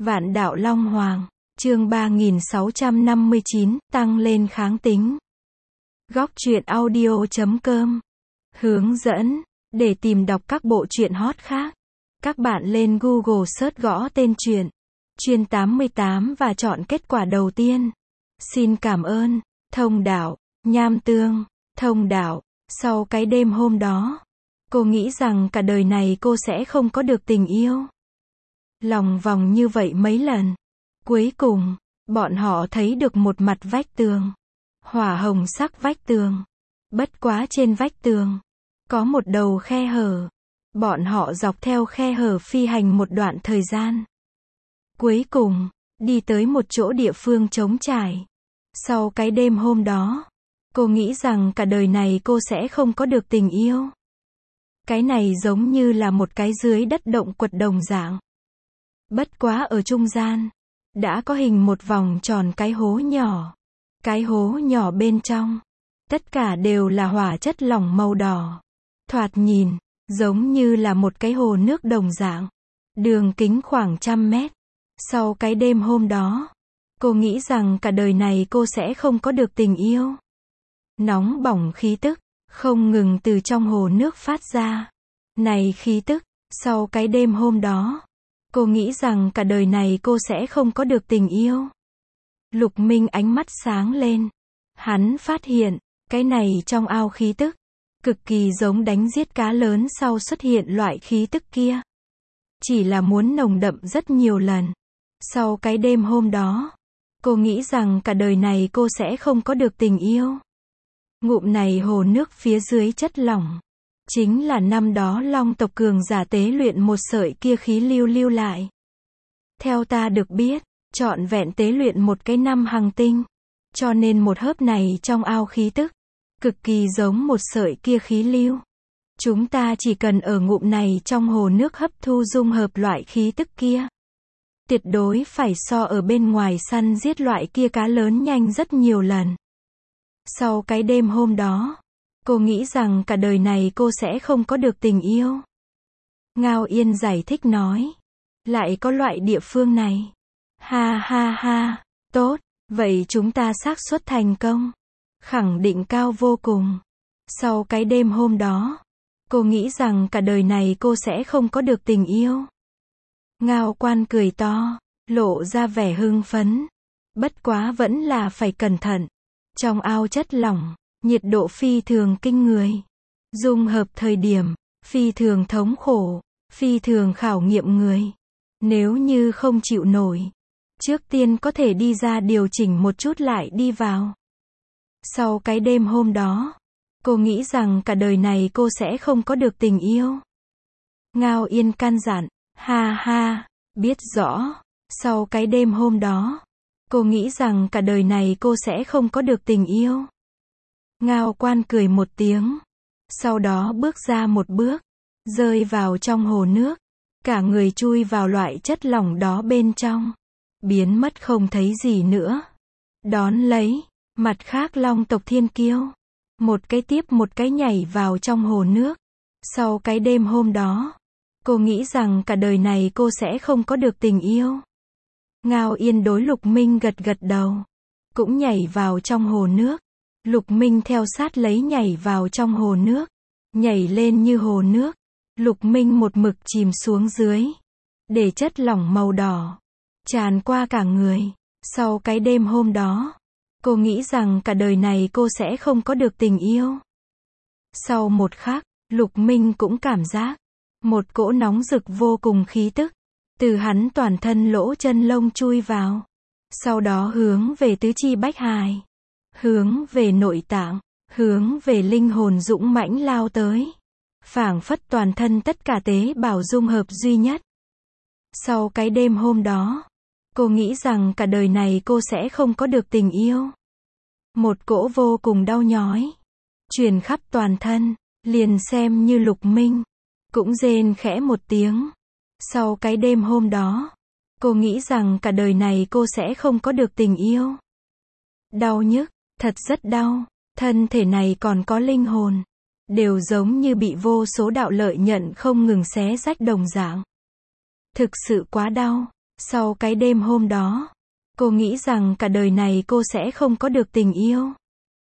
Vạn đạo Long Hoàng, chương 3659, tăng lên kháng tính. Góc truyện audio.com. Hướng dẫn, để tìm đọc các bộ truyện hot khác. Các bạn lên Google search gõ tên truyện Chuyên 88 và chọn kết quả đầu tiên. Xin cảm ơn. Thông đạo, nham tương, thông đạo. Sau cái đêm hôm đó, cô nghĩ rằng cả đời này cô sẽ không có được tình yêu. Lòng vòng như vậy mấy lần. Cuối cùng, bọn họ thấy được một mặt vách tường. Hỏa hồng sắc vách tường. Bất quá trên vách tường, có một đầu khe hở. Bọn họ dọc theo khe hở phi hành một đoạn thời gian. Cuối cùng, đi tới một chỗ địa phương trống trải. Sau cái đêm hôm đó, cô nghĩ rằng cả đời này cô sẽ không có được tình yêu. Cái này giống như là một cái dưới đất động quật đồng dạng. Bất quá ở trung gian, đã có hình một vòng tròn cái hố nhỏ. Cái hố nhỏ bên trong, tất cả đều là hỏa chất lỏng màu đỏ. Thoạt nhìn, giống như là một cái hồ nước đồng dạng. Đường kính khoảng 100 mét. Sau cái đêm hôm đó, cô nghĩ rằng cả đời này cô sẽ không có được tình yêu. Nóng bỏng khí tức, không ngừng từ trong hồ nước phát ra. Này khí tức, sau cái đêm hôm đó, cô nghĩ rằng cả đời này cô sẽ không có được tình yêu. Lục Minh ánh mắt sáng lên. Hắn phát hiện, cái này trong ao khí tức, cực kỳ giống đánh giết cá lớn sau xuất hiện loại khí tức kia. Chỉ là muốn nồng đậm rất nhiều lần. Sau cái đêm hôm đó, cô nghĩ rằng cả đời này cô sẽ không có được tình yêu. Ngụm này hồ nước phía dưới chất lỏng, chính là năm đó Long tộc cường giả tế luyện một sợi kia khí lưu lại. Theo ta được biết, trọn vẹn tế luyện một cái năm hằng tinh. Cho nên một hớp này trong ao khí tức, cực kỳ giống một sợi kia khí lưu. Chúng ta chỉ cần ở ngụm này trong hồ nước hấp thu dung hợp loại khí tức kia. Tuyệt đối phải so ở bên ngoài săn giết loại kia cá lớn nhanh rất nhiều lần. Sau cái đêm hôm đó, cô nghĩ rằng cả đời này cô sẽ không có được tình yêu. Ngao Yên giải thích nói. Lại có loại địa phương này. Ha ha ha, tốt, vậy chúng ta xác suất thành công. Khẳng định cao vô cùng. Sau cái đêm hôm đó, cô nghĩ rằng cả đời này cô sẽ không có được tình yêu. Ngao Quan cười to, lộ ra vẻ hưng phấn. Bất quá vẫn là phải cẩn thận. Trong ao chất lỏng, nhiệt độ phi thường kinh người. Dung hợp thời điểm, phi thường thống khổ, phi thường khảo nghiệm người. Nếu như không chịu nổi, trước tiên có thể đi ra điều chỉnh một chút lại đi vào. Sau cái đêm hôm đó, cô nghĩ rằng cả đời này cô sẽ không có được tình yêu. Ngao Yên căn dặn, ha ha, biết rõ. Sau cái đêm hôm đó, cô nghĩ rằng cả đời này cô sẽ không có được tình yêu. Ngao Quan cười một tiếng. Sau đó bước ra một bước, rơi vào trong hồ nước. Cả người chui vào loại chất lỏng đó bên trong. Biến mất không thấy gì nữa. Đón lấy, mặt khác Long tộc Thiên Kiêu. Một cái tiếp một cái nhảy vào trong hồ nước. Sau cái đêm hôm đó, cô nghĩ rằng cả đời này cô sẽ không có được tình yêu. Ngao Yên đối Lục Minh gật gật đầu. Cũng nhảy vào trong hồ nước. Lục Minh theo sát lấy nhảy vào trong hồ nước. Nhảy lên như hồ nước. Lục Minh một mực chìm xuống dưới. Để chất lỏng màu đỏ tràn qua cả người. Sau cái đêm hôm đó, cô nghĩ rằng cả đời này cô sẽ không có được tình yêu. Sau một khắc, Lục Minh cũng cảm giác một cỗ nóng rực vô cùng khí tức từ hắn toàn thân lỗ chân lông chui vào. Sau đó hướng về tứ chi bách hài, hướng về nội tạng, hướng về linh hồn dũng mãnh lao tới. Phảng phất toàn thân tất cả tế bào dung hợp duy nhất. Sau cái đêm hôm đó, cô nghĩ rằng cả đời này cô sẽ không có được tình yêu. Một cỗ vô cùng đau nhói truyền khắp toàn thân, liền xem như Lục Minh cũng rên khẽ một tiếng. Sau cái đêm hôm đó, cô nghĩ rằng cả đời này cô sẽ không có được tình yêu. Đau nhức, thật rất đau. Thân thể này còn có linh hồn, đều giống như bị vô số đạo lợi nhận không ngừng xé rách đồng dạng. Thực sự quá đau. Sau cái đêm hôm đó, cô nghĩ rằng cả đời này cô sẽ không có được tình yêu.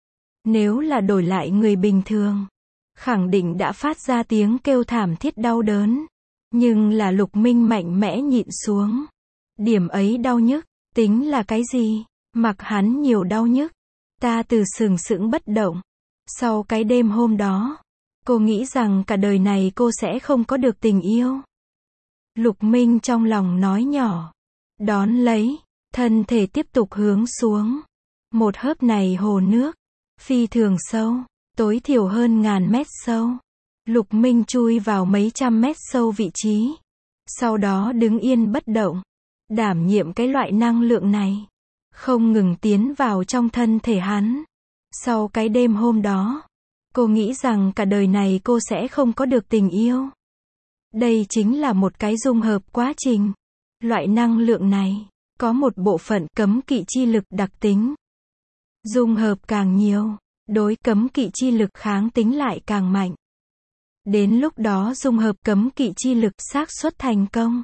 Nếu là đổi lại người bình thường, khẳng định đã phát ra tiếng kêu thảm thiết đau đớn. Nhưng là Lục Minh mạnh mẽ nhịn xuống. Điểm ấy đau nhức, tính là cái gì? Mặc hắn nhiều đau nhức. Ta từ sừng sững bất động. Sau cái đêm hôm đó, cô nghĩ rằng cả đời này cô sẽ không có được tình yêu. Lục Minh trong lòng nói nhỏ. Đón lấy, thân thể tiếp tục hướng xuống. Một hớp này hồ nước, phi thường sâu, tối thiểu hơn 1000 mét sâu. Lục Minh chui vào mấy trăm mét sâu vị trí. Sau đó đứng yên bất động. Đảm nhiệm cái loại năng lượng này. Không ngừng tiến vào trong thân thể hắn. Sau cái đêm hôm đó, cô nghĩ rằng cả đời này cô sẽ không có được tình yêu. Đây chính là một cái dung hợp quá trình. Loại năng lượng này, có một bộ phận cấm kỵ chi lực đặc tính. Dung hợp càng nhiều, đối cấm kỵ chi lực kháng tính lại càng mạnh. Đến lúc đó dung hợp cấm kỵ chi lực xác suất thành công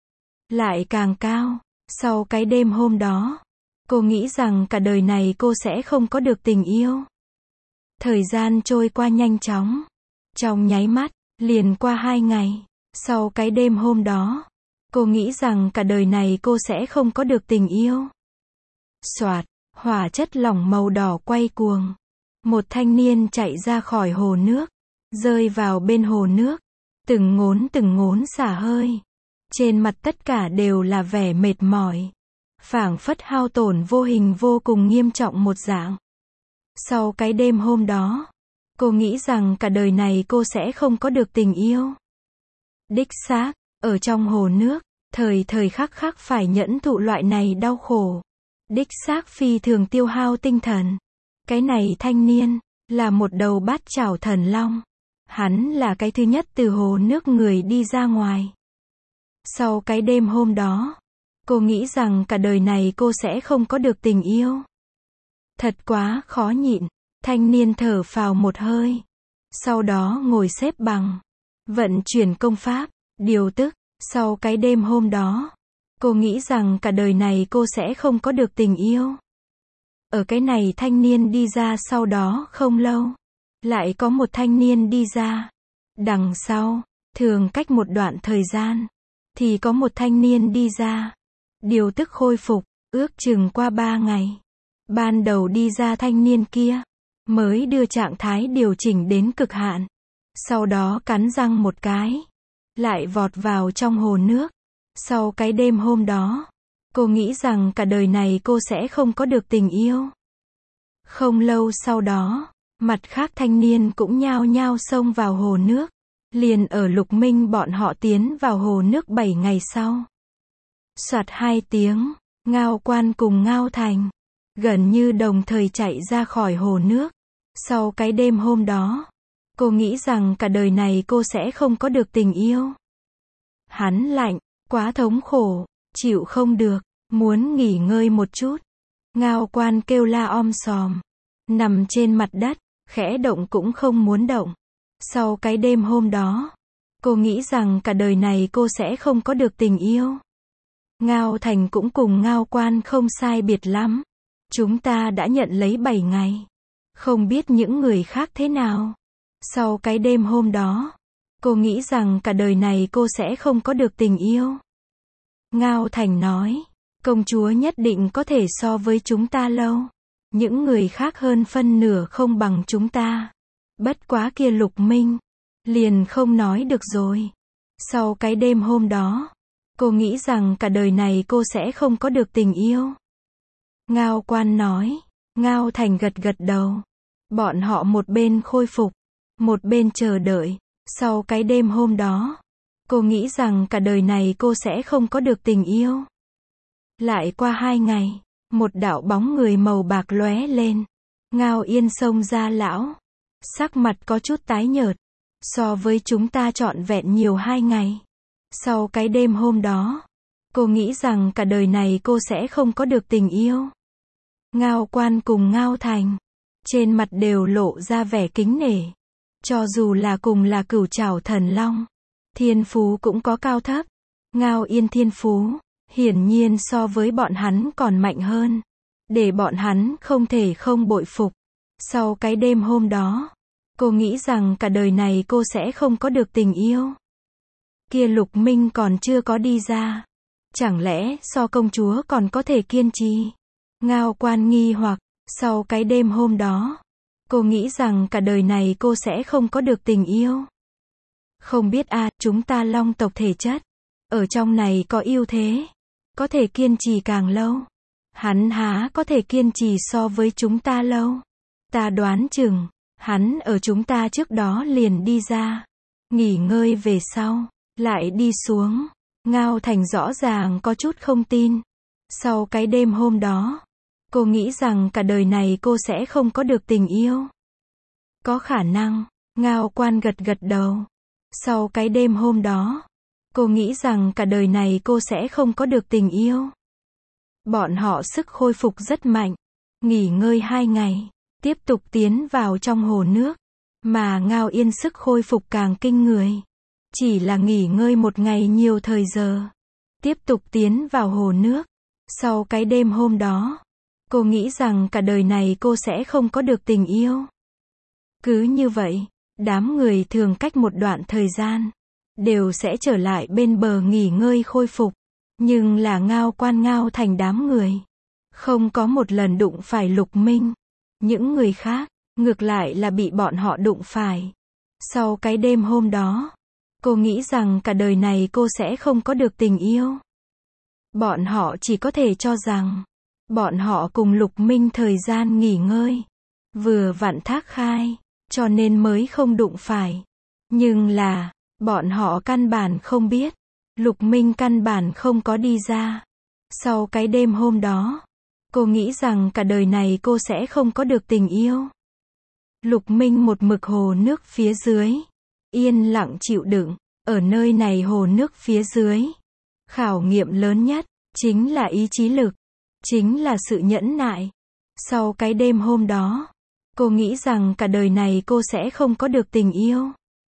lại càng cao. Sau cái đêm hôm đó, cô nghĩ rằng cả đời này cô sẽ không có được tình yêu. Thời gian trôi qua nhanh chóng. Trong nháy mắt, liền qua 2 ngày. Sau cái đêm hôm đó, cô nghĩ rằng cả đời này cô sẽ không có được tình yêu. Soạt, hỏa chất lỏng màu đỏ quay cuồng. Một thanh niên chạy ra khỏi hồ nước, rơi vào bên hồ nước, từng ngốn xả hơi. Trên mặt tất cả đều là vẻ mệt mỏi, phảng phất hao tổn vô hình vô cùng nghiêm trọng một dạng. Sau cái đêm hôm đó, cô nghĩ rằng cả đời này cô sẽ không có được tình yêu. Đích xác, ở trong hồ nước, thời thời khắc khắc phải nhẫn thụ loại này đau khổ. Đích xác phi thường tiêu hao tinh thần. Cái này thanh niên, là một đầu bát chảo thần long. Hắn là cái thứ nhất từ hồ nước người đi ra ngoài. Sau cái đêm hôm đó, cô nghĩ rằng cả đời này cô sẽ không có được tình yêu. Thật quá khó nhịn. Thanh niên thở phào một hơi. Sau đó ngồi xếp bằng, vận chuyển công pháp, điều tức. Sau cái đêm hôm đó, cô nghĩ rằng cả đời này cô sẽ không có được tình yêu. Ở cái này thanh niên đi ra sau đó không lâu, lại có một thanh niên đi ra. Đằng sau, thường cách một đoạn thời gian, thì có một thanh niên đi ra. Điều tức khôi phục, ước chừng qua 3 ngày. Ban đầu đi ra thanh niên kia, mới đưa trạng thái điều chỉnh đến cực hạn. Sau đó cắn răng một cái, lại vọt vào trong hồ nước. Sau cái đêm hôm đó, cô nghĩ rằng cả đời này cô sẽ không có được tình yêu. Không lâu sau đó, mặt khác thanh niên cũng nhao nhao xông vào hồ nước. Liền ở Lục Minh bọn họ tiến vào hồ nước 7 ngày sau. Soạt 2 tiếng, Ngao Quan cùng Ngao Thành gần như đồng thời chạy ra khỏi hồ nước. Sau cái đêm hôm đó, cô nghĩ rằng cả đời này cô sẽ không có được tình yêu. Hắn lạnh, quá thống khổ, chịu không được, muốn nghỉ ngơi một chút. Ngao Quan kêu la om sòm, nằm trên mặt đất, khẽ động cũng không muốn động. Sau cái đêm hôm đó, cô nghĩ rằng cả đời này cô sẽ không có được tình yêu. Ngao Thành cũng cùng Ngao Quan không sai biệt lắm. Chúng ta đã nhận lấy 7 ngày. Không biết những người khác thế nào. Sau cái đêm hôm đó, cô nghĩ rằng cả đời này cô sẽ không có được tình yêu. Ngao Thành nói, công chúa nhất định có thể so với chúng ta lâu. Những người khác hơn phân nửa không bằng chúng ta. Bất quá kia Lục Minh, liền không nói được rồi. Sau cái đêm hôm đó, cô nghĩ rằng cả đời này cô sẽ không có được tình yêu. Ngao Quan nói, Ngao Thành gật gật đầu. Bọn họ một bên khôi phục, một bên chờ đợi. Sau cái đêm hôm đó, cô nghĩ rằng cả đời này cô sẽ không có được tình yêu. Lại qua 2 ngày, một đạo bóng người màu bạc lóe lên. Ngao Yên xông ra lão, sắc mặt có chút tái nhợt, so với chúng ta trọn vẹn nhiều 2 ngày. Sau cái đêm hôm đó, cô nghĩ rằng cả đời này cô sẽ không có được tình yêu. Ngao Quan cùng Ngao Thành, trên mặt đều lộ ra vẻ kính nể. Cho dù là cùng là cửu trảo thần long, thiên phú cũng có cao thấp. Ngao Yên thiên phú, hiển nhiên so với bọn hắn còn mạnh hơn, để bọn hắn không thể không bội phục. Sau cái đêm hôm đó, cô nghĩ rằng cả đời này cô sẽ không có được tình yêu. Kia Lục Minh còn chưa có đi ra. Chẳng lẽ so công chúa còn có thể kiên trì? Ngao Quan nghi hoặc, sau cái đêm hôm đó, cô nghĩ rằng cả đời này cô sẽ không có được tình yêu. Không biết chúng ta Long tộc thể chất, ở trong này có ưu thế, có thể kiên trì càng lâu. Hắn há có thể kiên trì so với chúng ta lâu. Ta đoán chừng, hắn ở chúng ta trước đó liền đi ra. Nghỉ ngơi về sau, lại đi xuống. Ngao Thành rõ ràng có chút không tin. Sau cái đêm hôm đó, cô nghĩ rằng cả đời này cô sẽ không có được tình yêu. Có khả năng, Ngao Quan gật gật đầu. Sau cái đêm hôm đó, cô nghĩ rằng cả đời này cô sẽ không có được tình yêu. Bọn họ sức khôi phục rất mạnh. Nghỉ ngơi 2 ngày, tiếp tục tiến vào trong hồ nước. Mà Ngao Yên sức khôi phục càng kinh người. Chỉ là nghỉ ngơi 1 ngày nhiều thời giờ. Tiếp tục tiến vào hồ nước. Sau cái đêm hôm đó, cô nghĩ rằng cả đời này cô sẽ không có được tình yêu. Cứ như vậy, đám người thường cách một đoạn thời gian, đều sẽ trở lại bên bờ nghỉ ngơi khôi phục. Nhưng là Ngao Quan Ngao Thành đám người, không có một lần đụng phải Lục Minh. Những người khác, ngược lại là bị bọn họ đụng phải. Sau cái đêm hôm đó, cô nghĩ rằng cả đời này cô sẽ không có được tình yêu. Bọn họ chỉ có thể cho rằng, bọn họ cùng Lục Minh thời gian nghỉ ngơi, vừa vặn thác khai, cho nên mới không đụng phải. Nhưng là, bọn họ căn bản không biết, Lục Minh căn bản không có đi ra. Sau cái đêm hôm đó, cô nghĩ rằng cả đời này cô sẽ không có được tình yêu. Lục Minh một mực hồ nước phía dưới, yên lặng chịu đựng. Ở nơi này hồ nước phía dưới, khảo nghiệm lớn nhất, chính là ý chí lực, chính là sự nhẫn nại. Sau cái đêm hôm đó, cô nghĩ rằng cả đời này cô sẽ không có được tình yêu.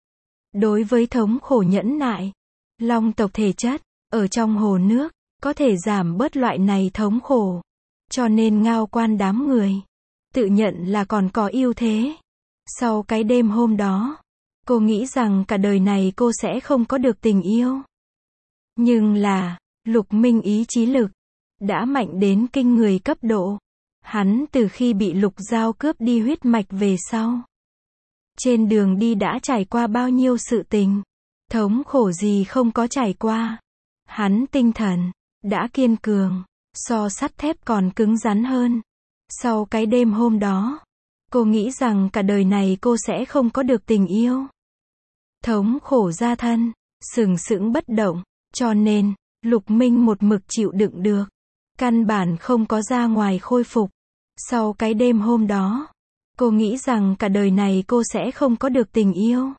Đối với thống khổ nhẫn nại, Long tộc thể chất, ở trong hồ nước, có thể giảm bớt loại này thống khổ. Cho nên Ngao Quan đám người, tự nhận là còn có ưu thế. Sau cái đêm hôm đó, cô nghĩ rằng cả đời này cô sẽ không có được tình yêu. Nhưng là, Lục Minh ý chí lực, đã mạnh đến kinh người cấp độ. Hắn từ khi bị Lục Giao cướp đi huyết mạch về sau, trên đường đi đã trải qua bao nhiêu sự tình, thống khổ gì không có trải qua. Hắn tinh thần, đã kiên cường, so sắt thép còn cứng rắn hơn. Sau cái đêm hôm đó, cô nghĩ rằng cả đời này cô sẽ không có được tình yêu. Thống khổ ra thân, sừng sững bất động, cho nên, Lục Minh một mực chịu đựng được. Căn bản không có ra ngoài khôi phục. Sau cái đêm hôm đó, cô nghĩ rằng cả đời này cô sẽ không có được tình yêu.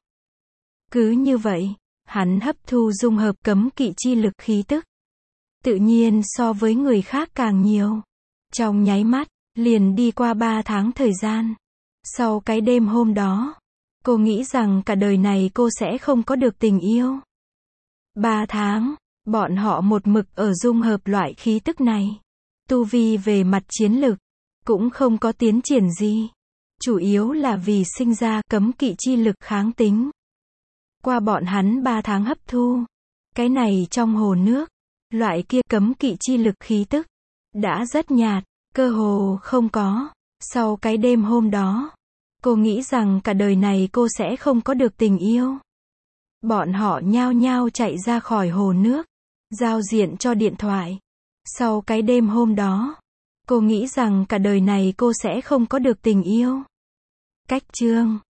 Cứ như vậy, hắn hấp thu dung hợp cấm kỵ chi lực khí tức. Tự nhiên so với người khác càng nhiều. Trong nháy mắt, liền đi qua 3 tháng thời gian. Sau cái đêm hôm đó, cô nghĩ rằng cả đời này cô sẽ không có được tình yêu. 3 tháng, bọn họ một mực ở dung hợp loại khí tức này. Tu vi về mặt chiến lực, cũng không có tiến triển gì. Chủ yếu là vì sinh ra cấm kỵ chi lực kháng tính. Qua bọn hắn 3 tháng hấp thu, cái này trong hồ nước, loại kia cấm kỵ chi lực khí tức, đã rất nhạt, cơ hồ không có. Sau cái đêm hôm đó, cô nghĩ rằng cả đời này cô sẽ không có được tình yêu. Bọn họ nhao nhao chạy ra khỏi hồ nước, giao diện cho điện thoại. Sau cái đêm hôm đó, cô nghĩ rằng cả đời này cô sẽ không có được tình yêu. Cách chương